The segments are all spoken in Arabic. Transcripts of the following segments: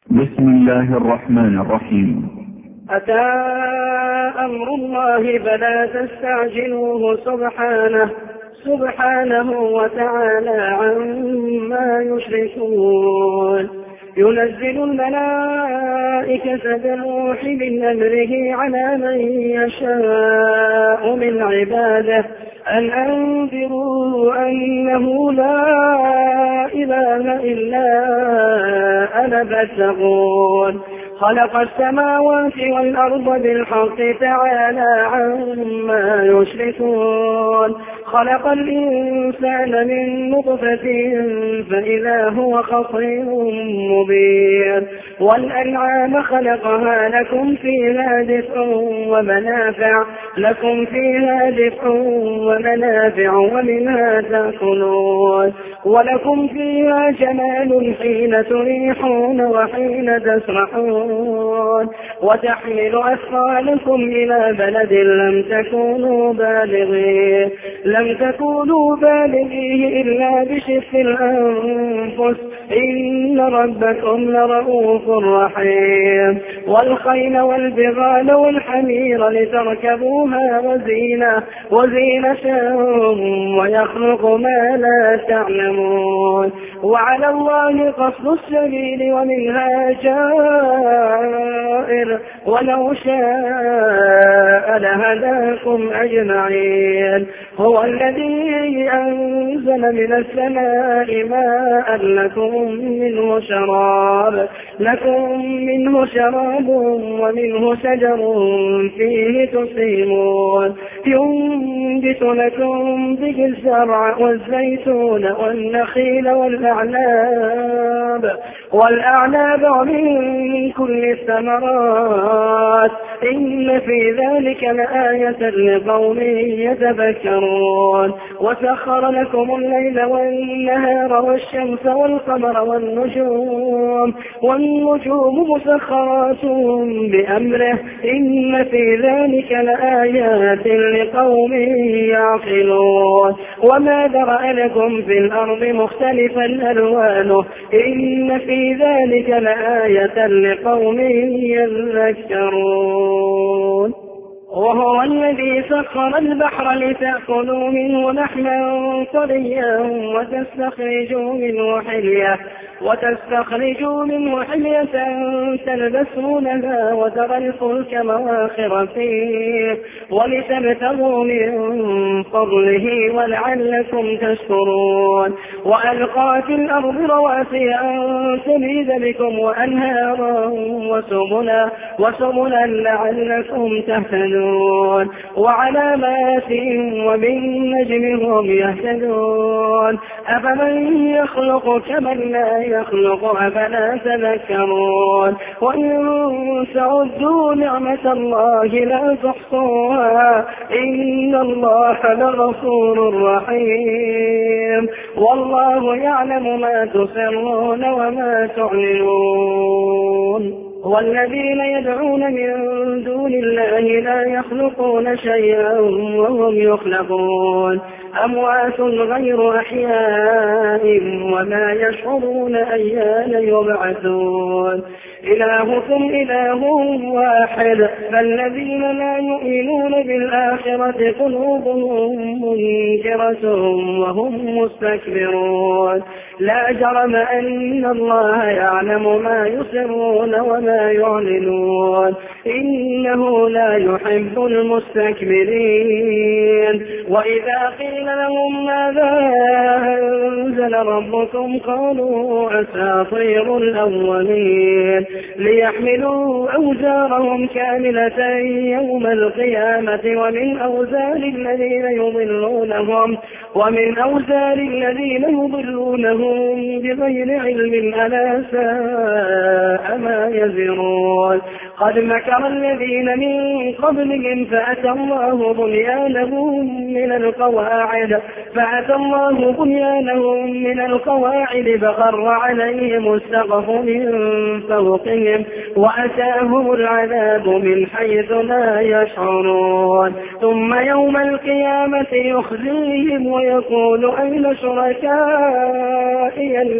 بسم الله الرحمن الرحيم. أتى أمر الله فلا تستعجلوه سبحانه وتعالى عما يشركون. ينزل الملائكة بالروح من أمره على من يشاء من عباده أن أنذروا أنه لا إله إلا أنا فاتقون. خلق السماوات والأرض بالحق تعالى عما يشركون. خلق الإنسان من نطفة فإذا هو خصيم مبين. والأنعام خلقها لكم فيها دفء ومنافع ومنها تأكلون. ولكم فيها جمال حين تريحون وحين تسرحون. وتحمل أثقالكم إلى بلد لم تكونوا بالغيه إلا بشق الأنفس إن ربكم لرؤوف رحيم. والخيل والبغال والحمير لتركبوها وزينة ويخلق ما لا تعلمون. وعلى الله قصد السبيل ومنها جائر ولو شاء لهداكم أجمعين. هو الذي أنزل من السماء ماء لكم منه شراب ومنه شجر فيه تسيمون. ينبت لكم به الزرع والزيتون والنخيل والأعناب ومن كل الثمرات إن في ذلك لآية لقوم يتفكرون. وسخر لكم الليل والنهار والشمس والقمر والنجوم مسخرات بأمره إن في ذلك لآيات لقوم يعقلون. وما ذرأ لكم في الأرض مختلفا ألوانه إن في ذلك لآية لقوم يذكرون. وهو الذي سخر البحر لتأكلوا منه لحما طريا وتستخرجوا منه حلية تلبسونها وترى الفلك مواخر فيه ولتبتغوا من فضله ولعلكم تشكرون. وألقى في الأرض رواسي أن تميد بكم وأنهارا وسبلا لعلكم تهتدون. وعلامات وبالنجم هم يهتدون. أفمن يخلق كمن لا يخلق أفلا تذكرون. وإن تعدوا نعمة الله لا تحصوها إن الله لغفور رحيم. والله يعلم ما تسرون وما تعلنون. والذين يدعون من دون الله لا يخلقون شيئا وهم يخلقون. أموات غير أحياء وما يشعرون أيان يبعثون. إلهكم إله واحد فالذين لا يؤمنون بالآخرة قلوبهم منكرة وهم مستكبرون. لا جرم أن الله يعلم ما يسرون وما يعلنون إنه لا يحب المستكبرين. وإذا قيل لهم ماذا أنزل ربكم قالوا أساطير الأولين ليحملوا أوزارهم كاملة يوم القيامة ومن أوزار الذين يضلونهم بغير علم ألا ساء ما يزرون. قد مكر الذين من قبلهم فأتى الله بنيانهم من القواعد فخر عليهم السقف من فوقهم وأتاهم العذاب من حيث لا يشعرون ثم يوم القيامة يخزيهم ويقول أين شركائي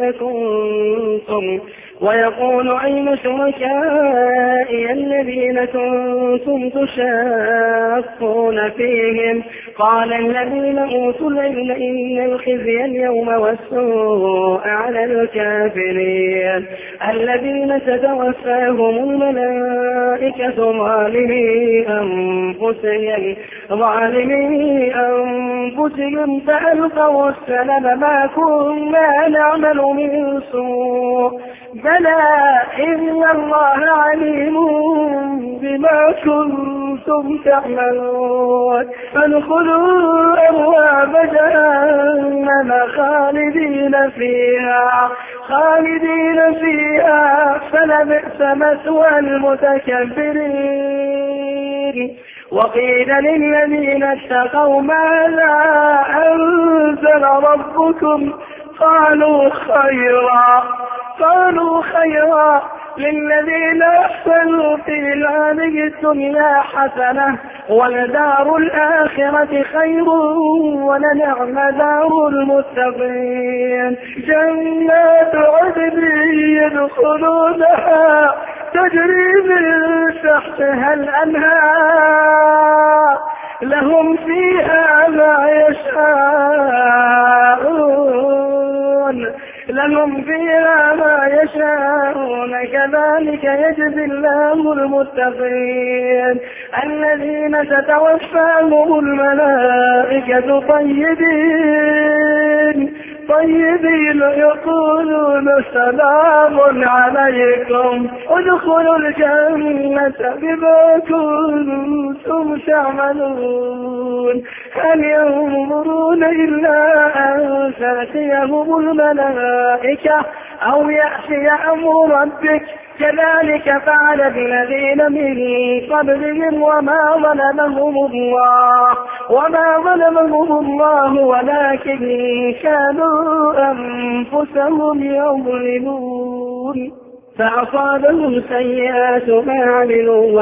الذين كنتم تشاقون فيهم قال الذين أوتوا العلم إن الخزي اليوم والسوء على الكافرين الذين تتوفاهم الملائكة ظالمي أنفسهم فألقوا السلم ما كنا نعمل من سوء بلى إن الله عليم بما كنتم تعملون فادخلوا أبواب جهنم خالدين فيها فلبئس مثوى المتكبرين وقيل للذين اتقوا ماذا أنزل ربكم قالوا خيرا للذين أحسنوا في هذه الدنيا حسنة ولدار الآخرة خير ولنعم دار المتقين جنات عدن يدخلونها تجري من تحتها الأنهار لهم فيها ما يشاءون كذلك يجزي الله المتقين الذين تتوفاهم الملائكة طيبين يقولون سلام عليكم ادخلوا الجنة بما كنتم تعملون هل ينظرون إلا أن تأتيهم الملائكة أو يأتي أمر ربك كذلك فعل الذين من قبلهم وما ظلمهم الله ولكن كانوا أنفسهم يظلمون فأصابهم سيئات ما عملوا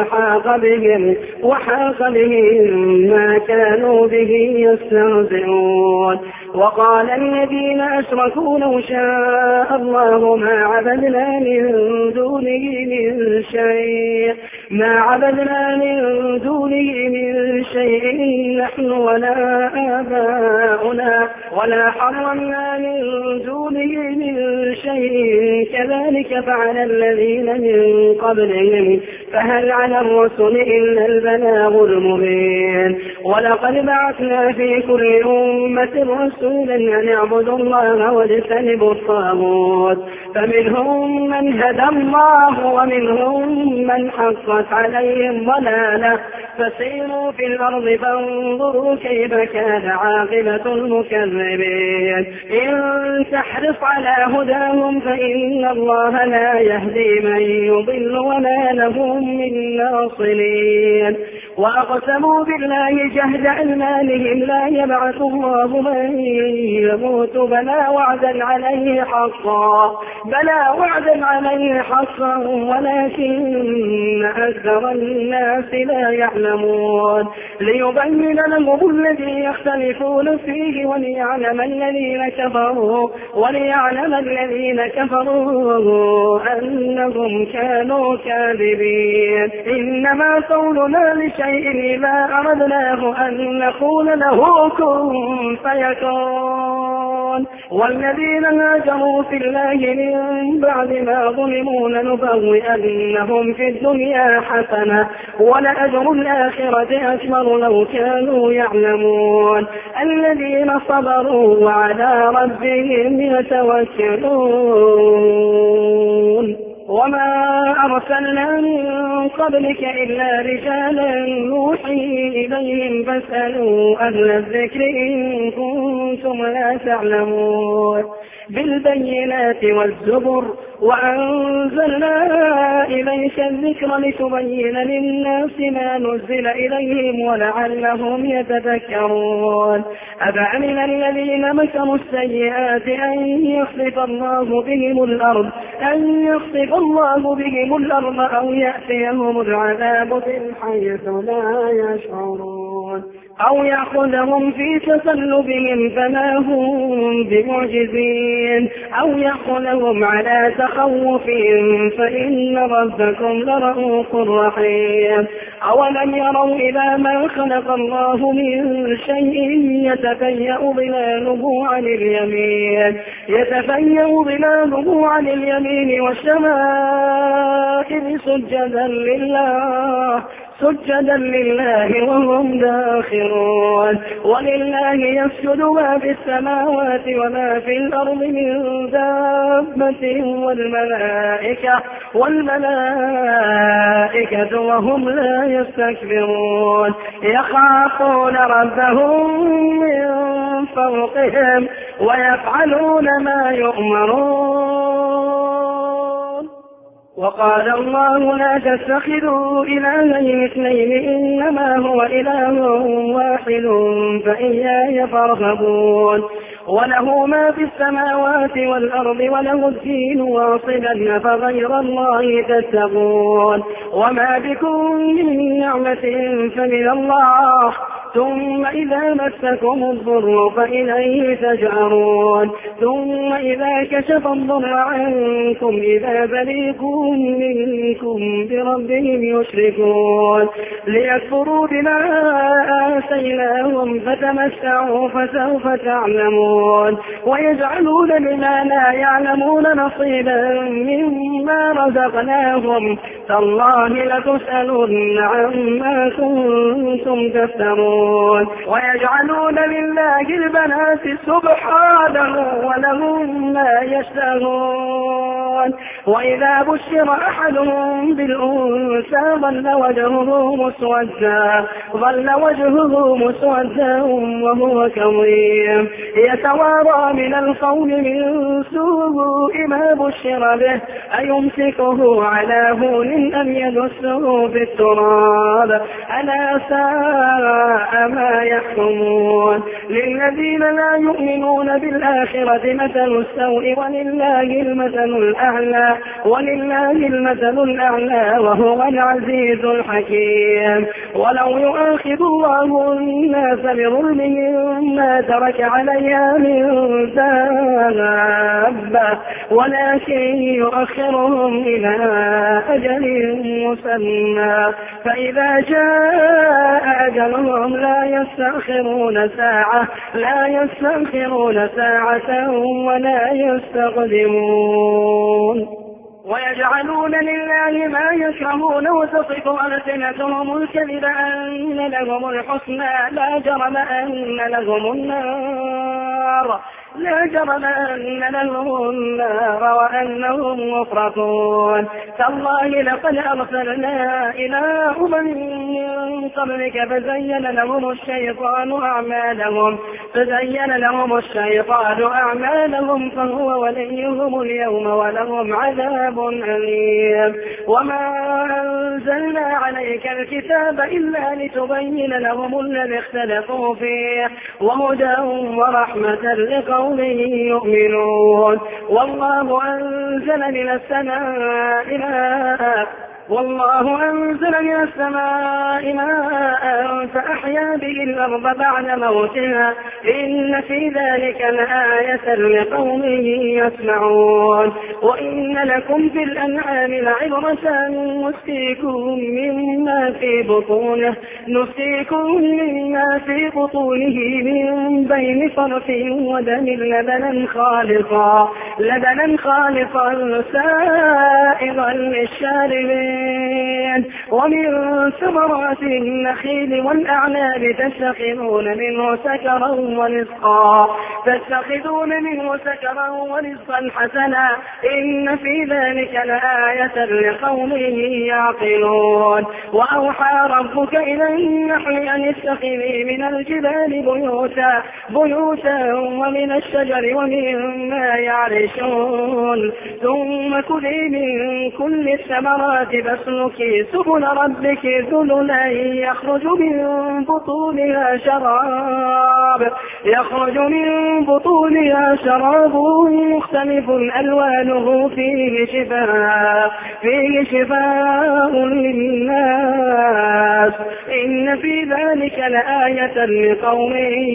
وحاق بهم ما كانوا به يستهزئون وقال الذين أشركوا لو شاء الله ما عبدنا من دونه من شيء نحن ولا آباؤنا ولا حرمنا من دونه من شيء كذلك فعل الذين من قبلهم فهل على الرسل إلا البلاغ المبين ولقد بعثنا في كل أمة رسولا أن اعبدوا الله واجتنبوا الطاغوت فمنهم من هدى الله ومنهم من حقت عليه الضلالة فسيروا في الأرض فانظروا كيف كان عاقبة المكذبين إن تحرص على هداهم فإن الله لا يهدي من يضل وما لهم من ناصرين وأقسموا بالله جهد أيمانهم لا يبعث الله من يموت بلى وعدا عليه حقا ولكن أكثر الناس لا يعلمون ليبين لهم الذي يختلفون فيه وليعلم الذين كفروا أنهم كانوا كاذبين إنما قولنا لشيء إذا أردناه أن نقول له كن فيكون والذين هاجروا في الله من بعد ما ظلموا لنبوئنهم في الدنيا حسنة ولأجر الآخرة أكبر لو كانوا يعلمون الذين صبروا وعلى ربهم يتوكلون وما أرسلنا من قبلك إلا رجالا نوحي إليهم فاسألوا أهل الذكر إن كنتم لا تعلمون بالبينات والزبر وأنزلنا إليك الذكر لتبين للناس ما نزل إليهم ولعلهم يتذكرون أفأمن الذين مكروا السيئات أن يخسف الله بهم الأرض أو يأتيهم العذاب من حيث لا يشعرون أو يأخذهم في تسلبهم فما هم بمعجزين أو يأخذهم على تخوف فإن ربكم لرؤوف رحيم أولم يروا إلى ما خلق الله من شيء يتفيأ ظلاله عن اليمين والشمائل سجدا لله وهم داخرون ولله يسجد ما في السماوات وما في الأرض من دابة والملائكة وهم لا يستكبرون يخافون ربهم من فوقهم ويفعلون ما يؤمرون وقال الله لا تتخذوا إلهين اثنين إنما هو إله واحد فإياي فارهبون وله ما في السماوات والأرض وله الدين واصلا فغير الله تتقون وما بكم من نعمة فمن الله ثم إذا مسكم الضر فإليه تجأرون ثم إذا كشف الضر عنكم إذا فريق منكم بربهم يشركون ليكفروا بما آتيناهم فتمتعوا فسوف تعلمون ويجعلون لما لا يعلمون نصيبا مما رزقناهم تالله لتسألن عما كنتم تفترون ويجعلون لله البنات سبحانه ولهم ما يشتهون وإذا بشر أحدهم بالأنثى ظل وجهه مسودا وهو كظيم يتوارى من القوم من سوء ما بشر به أيمسكه على هون أم يدسه في التراب ألا ساء ما يحكمون للذين لا يؤمنون بالآخرة مثل السوء ولله المثل الأعلى وهو العزيز الحكيم ولو يؤاخذ الله الناس بظلمهم ما ترك عليها من دابة ولكن يؤخرهم إلى أجل مسمى فإذا جاء أجلهم لا يستأخرون ساعة ولا يستقدمون ويجعلون لله ما يكرهون وتصف ألسنتهم الكذب أن لهم الحسنى لا جرم أن لهم النار وأنهم مفرطون تالله لقد أرسلنا إلى أمم من قبلك فزين لهم الشيطان أعمالهم فهو وليهم اليوم ولهم عذاب أليم وما أنزلنا عليك الكتاب إلا لتبين لهم الذي اختلفوا فيه وهدى ورحمة لقوم يؤمنون والله أنزل من السماء ماء فأحيا به الأرض بعد موتها إن في ذلك لآية لقوم يسمعون وإن لكم في الأنعام لعبرة نسقيكم مما في بطونه من بين فرث ودم لبنا خالصا سائغا للشاربين ومن ثمرات النخيل والأعناب تتخذون منه سكرا ورزقا حسنا إن في ذلك لآية لقوم يعقلون. وأوحى ربك إلى النحل أن اتخذي من الجبال بيوتا ومن الشجر ومما يعرشون ثم كلي من كل الثمرات فاسلكي سبل ربك ذللا يخرج من بطونها شراب مختلف ألوانه فيه شفاء للناس إن في ذلك لآية لقوم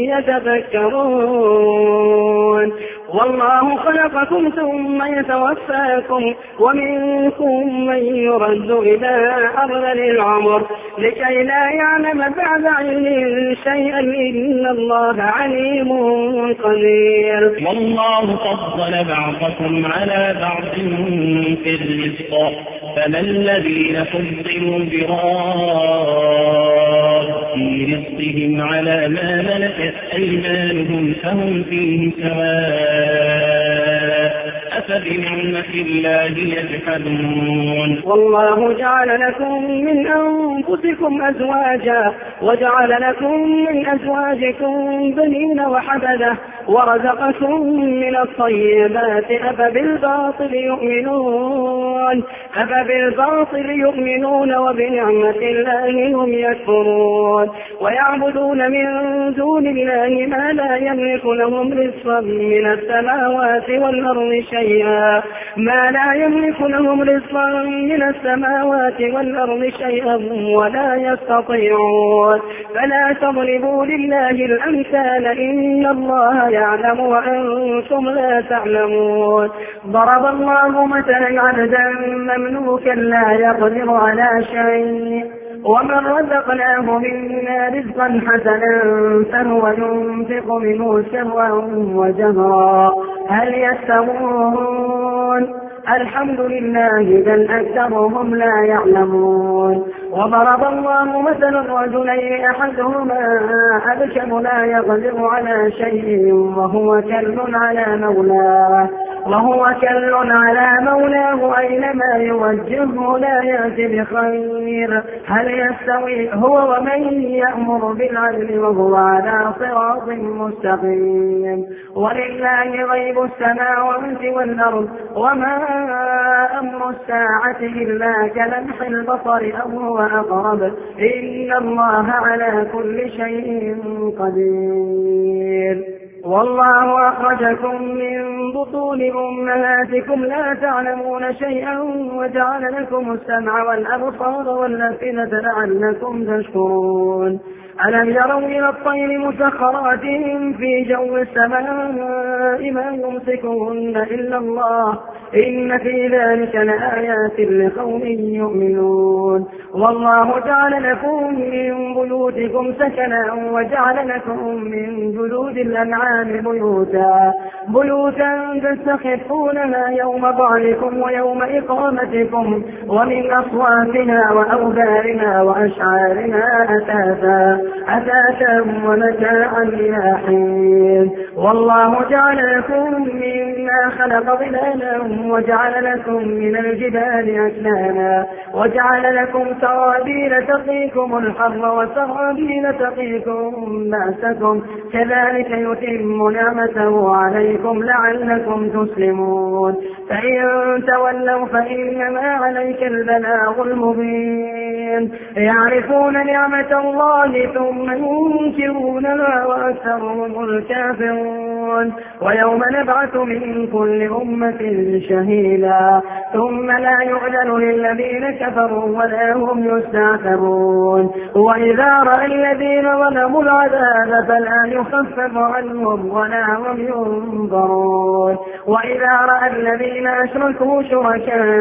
يتفكرون. والله خلقكم ثم يتوفاكم ومنكم من يرد إلى أرذل العمر لكي لا يعلم بعد علم شيئا إن الله عليم قدير. والله فضل بعضكم على بعض في الرزق فما الذين فضلوا براد رزقهم على ما ملكت أيمانهم فهم فيه سواء أفبنعمة الله يجحدون. والله جعل لكم من أنفسكم أزواجا وجعل لكم من أزواجكم بنين وحفدة ورزقكم من الطيبات أفبالباطل يؤمنون وبنعمة الله هم يكفرون. ويعبدون من دون الله ما لا يملك لهم رزقا من السماوات والأرض شيئا ولا يستطيعون. فلا تضربوا لله الأمثال إن الله يعلم وأنتم لا تعلمون. ضرب الله مثلا عبدا مملوكا لا يقدر على شيء ومن رزقناه منا رزقا حسنا فهو ينفق منه سرا وجهرا هل يستوون؟ الحمد لله بل أكثرهم لا يعلمون. وضرب الله مثلا رجلين أحدهما أبكم لا يقدر على شيء وهو كل على مولاه أينما يوجهه لا يأتي بخير هل يستوي هو ومن يأمر بالعدل وهو على صراط مستقيم. ولله غيب السماوات والأرض وما أمر الساعة إلا كلمح البصر أو هو أقرب إن الله على كل شيء قدير. والله أخرجكم من بطون أمهاتكم لا تعلمون شيئا وجعل لكم السمع والأبصار والأفئدة لعلكم تشكرون. ألم يروا إلى الطير مسخرات في جو السماء ما يمسكهن إلا الله إن في ذلك لآيات لقوم يؤمنون. والله جعل لكم من بيوتكم سكنا وجعل لكم من جلود الأنعام بيوتا تستخفونها يوم ضعنكم ويوم إقامتكم ومن أصواتها وأوبارها وأشعارها أثاثا ومتاعا إلى حين. والله جعل لكم مما خلق ظلالا وجعل لكم من الجبال أكنانا وجعل لكم سرابيل تقيكم الحر وسرابيل تقيكم بأسكم كذلك يتم نعمته عليكم لعلكم تسلمون. فإن تولوا فإنما عليك البلاغ المبين. يعرفون نعمة الله ثم ينكرونها وأكثرهم الكافرون. ويوم نبعث من كل أمة شهيدا ثم لا يؤذن للذين كفروا ولا هم يستعتبون. وإذا رأى الذين ظلموا العذاب فلا يخفف عنهم ولا هم ينظرون. وإذا رأى الذين أشركوا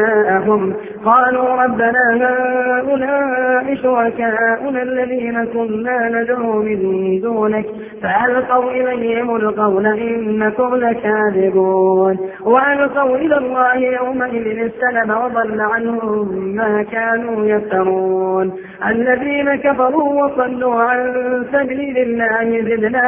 شركاءهم قالوا ربنا هؤلاء شركاؤنا الذين كنا كنا ندعو من دونك فألقوا إليهم القول إنكم لكاذبون وألقوا إلى الله يومئذ السلم وضل عنهم ما كانوا يفترون الذين كفروا وصلوا عن سبيل الله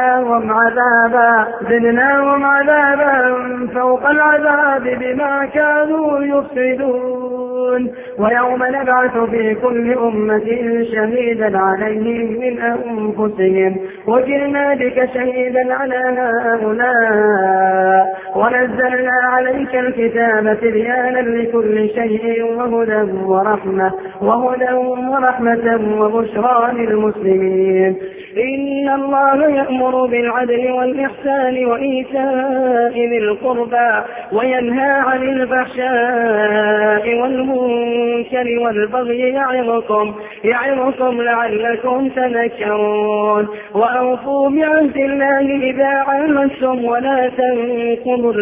زدناهم عذابا فوق العذاب بما كانوا يفسدون ويوم نبعث في كل أمة شهيدا عليهم من أنفسهم وجئنا بك شهيدا على هؤلاء ونزلنا عليك الكتاب تبيانا لكل شيء وهدى ورحمة وبشرى للمسلمين إن الله يأمر بالعدل والإحسان وإيتاء ذي القربى وينهى عن الفحشاء والمنكر والبغي يعظكم لعلكم تذكرون وأوفوا بعهد الله إذا عاهدتم ولا تنقضوا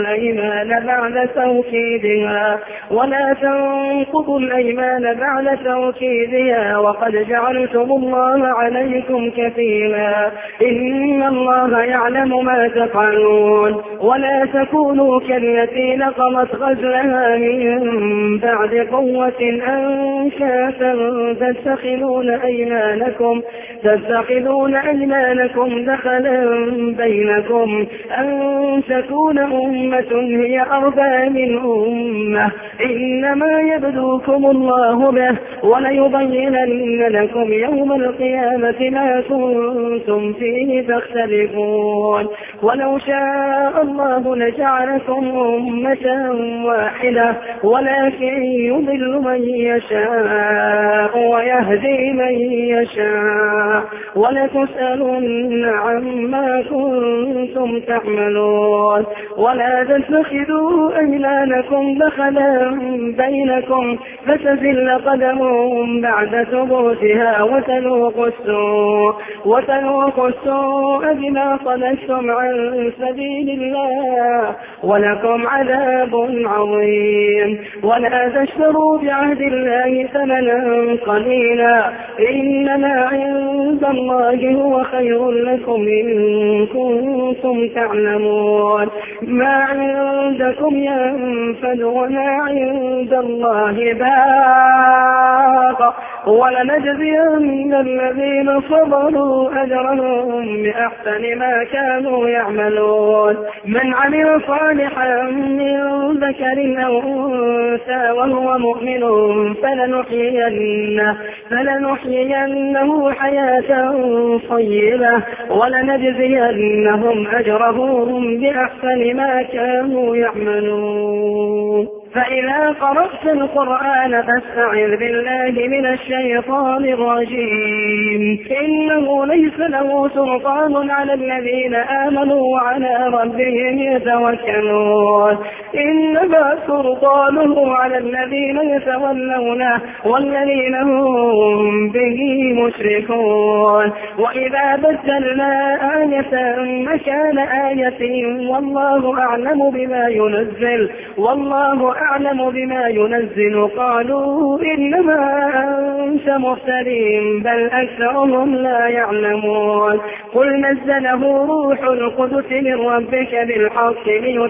الأيمان بعد توكيدها وقد جعلتم الله عليكم كفيلا إن الله يعلم ما تفعلون ولا تكونوا كالتي نقضت غزلها من بعد قوة أنكاثا تتخذون أيمانكم دخلا بينكم أن تكون أمة هي أربى من أمة إنما يبدوكم الله به وليبينن لكم يوم القيامة ما كنتم فيه تختلفون ولو شاء الله لجعلكم أمة واحدة ولكن يضل من يشاء ويهدي من يشاء ولتسألن عما كنتم تعملون ولا تتخذوا أيمانكم دخلا بينكم فتزل قدم بعد ثبوتها وتذوقوا السوء بما صددتم عن سبيل الله ولكم عذاب عظيم ولا تشتروا بعهد الله ثمنا قليلا إنما عند الله هو خير لكم إن كنتم تعلمون ما عندكم ينفد وما عند الله باق ولنجزين الذين صبروا أجرهم بأحسن ما كانوا يعملون من عمل صالحا من ذكر أو أنثى وهو مؤمن فلنحيينه حياة طيبة ولنجزينهم أجرهم بأحسن ما كانوا يعملون فإذا قرأت القرآن فاستعذ بالله من الشيطان الرجيم إنه ليس له سلطان على الذين آمنوا وعلى ربهم يتوكلون إنما سلطانه على الذين يتولونه والذين هم به مشركون وإذا بدلنا آية مكان آية والله أعلم بما ينزل قالوا إنما أنت مفتري بل أكثرهم لا يعلمون قل نزله روح القدس من ربك بالحق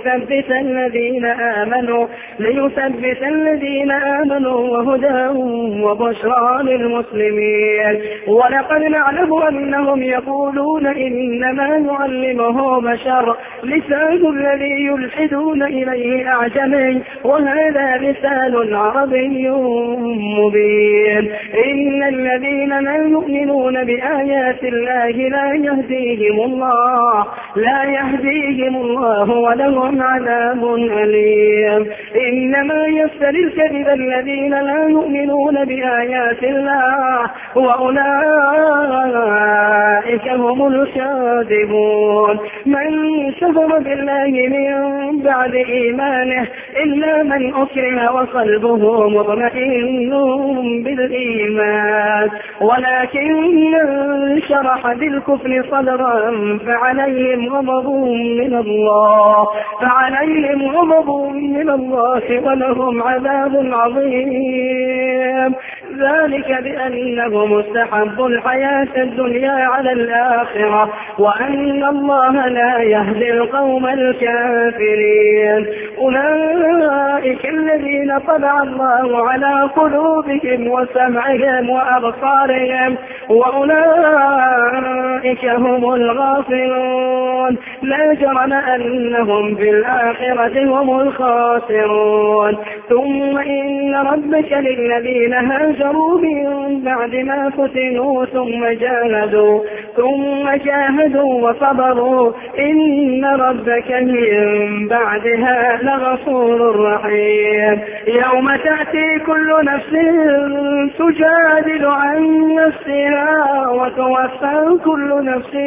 ليثبت الذين آمنوا وهدى وبشرى للمسلمين ولقد نعلم أنهم يقولون إنما يعلمه بشر لسان الذي يلحدون إليه أعجمي وهذا لسان عربي مبين إن الذين لا يؤمنون بآيات الله لا يهديهم الله ولهم عذاب أليم إنما يفتري الكذب الذين لا يؤمنون بآيات الله وأولئك هم الكاذبون من كفر بالله من بعد إيمانه إلا من أكره وقلبه مطمئن بالإيمان ولكن شرح بالكفر صدرا فعليهم غضب من الله ولهم عذاب عظيم ذلك بأنهم استحبوا الحياة الدنيا على الآخرة وأن الله لا يهدي القوم الكافرين. أولئك الذين طبع الله على قلوبهم وسمعهم وأبصارهم وأولئك هم الغافلون. لا جرم أنهم في الآخرة هم الخاسرون. ثم إن ربك للذين هاجروا من بعد ما فتنوا ثم جاهدوا وصبروا إن ربك من بعدها لغفور رحيم. يوم تأتي كل نفس تجادل عن نفسها وتوفى كل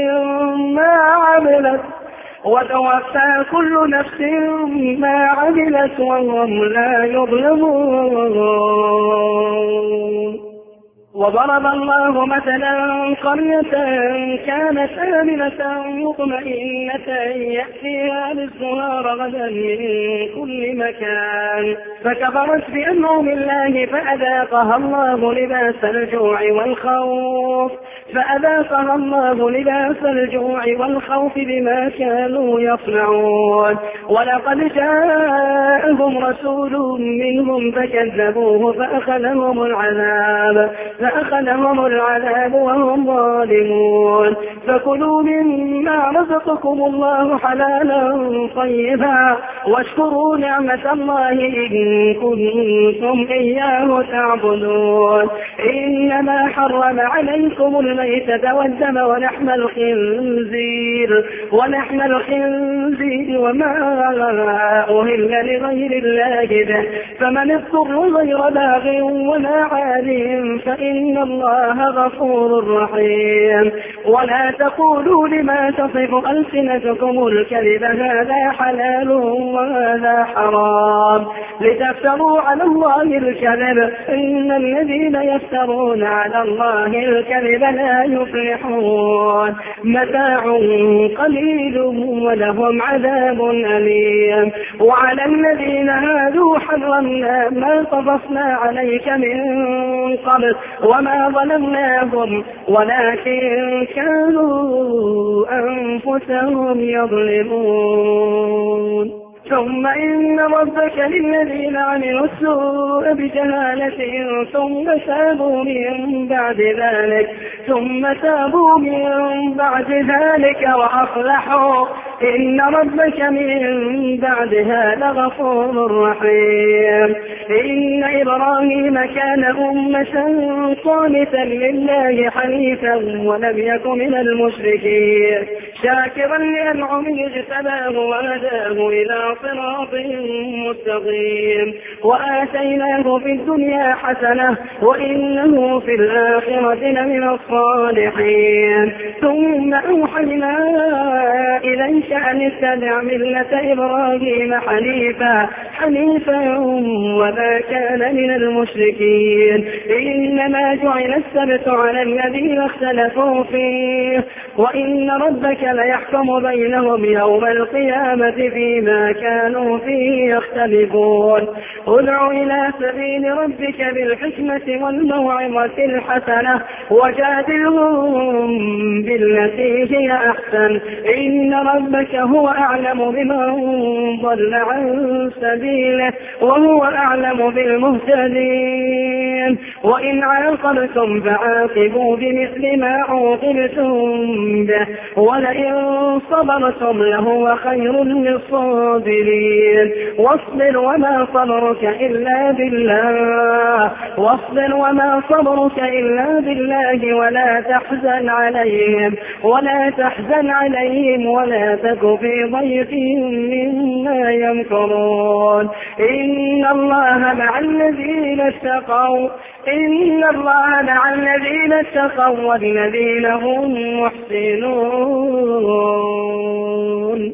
نفس ما عملت وهم لا يظلمون. وضرب الله مثلا قرية كانت آمنة مطمئنة يأتيها رزقها رغدا من كل مكان فكفرت بأنعم الله فأذاقها الله لباس الجوع والخوف بما كانوا يصنعون. ولقد جاءهم رسول منهم فكذبوه فأخذهم العذاب وهم ظالمون. فكلوا مما رزقكم الله حلالا طيبا واشكروا نعمة الله إن كنتم إياه تعبدون. إنما حرم عليكم الميتة والدم ولحم الخنزير وما أهل لغير الله به فمن اضطر غير باغ ولا عاد فإن الله غفور رحيم. ولا تقولوا لما تصف ألسنتكم الكذب هذا حلال وهذا حرام لتفتروا على الله الكذب إن الذين يفترون على الله الكذب لا يفلحون. متاع قليل ولهم عذاب أليم. وعلى الذين هادوا حرمنا ما قصصنا عليك من قبل وما ظلمناهم ولكن كانوا أنفسهم يظلمون. ثم إن ربك للذين عملوا السوء بجهالة ثم تابوا من بعد ذلك وأصلحوا إن ربك من بعدها لغفور رحيم. إن إبراهيم كان أمة قانتا لله حنيفا ولم يك من المشركين شاكرا لأنعمه اجتباه وهداه إلى صراط مستقيم وآتيناه في الدنيا حسنة وإنه في الآخرة لمن الصالحين. ثم أوحينا إليك أن اتبع ملة إبراهيم حنيفا وما كان من المشركين. إنما جعل السبت على الذين اختلفوا فيه وإن ربك ليحكم بينهم يوم القيامة فيما كانوا فيه يختلفون. ادع إلى سبيل ربك بالحكمة والموعظة الحسنة وجادلهم بالتي هي أحسن إن ربك هو أعلم بمن ضل عن سبيله وهو أعلم بالمهتدين. وإن عاقبتم فعاقبوا بمثل ما عوقبتم به ولئن صبرتم لهو خير للصابرين. واصبر وما صبرك إلا بالله ولا تحزن عليهم ولا تك في ضيق مما يمكرون. إن الله مع الذين اتقوا والذين هم محسنون.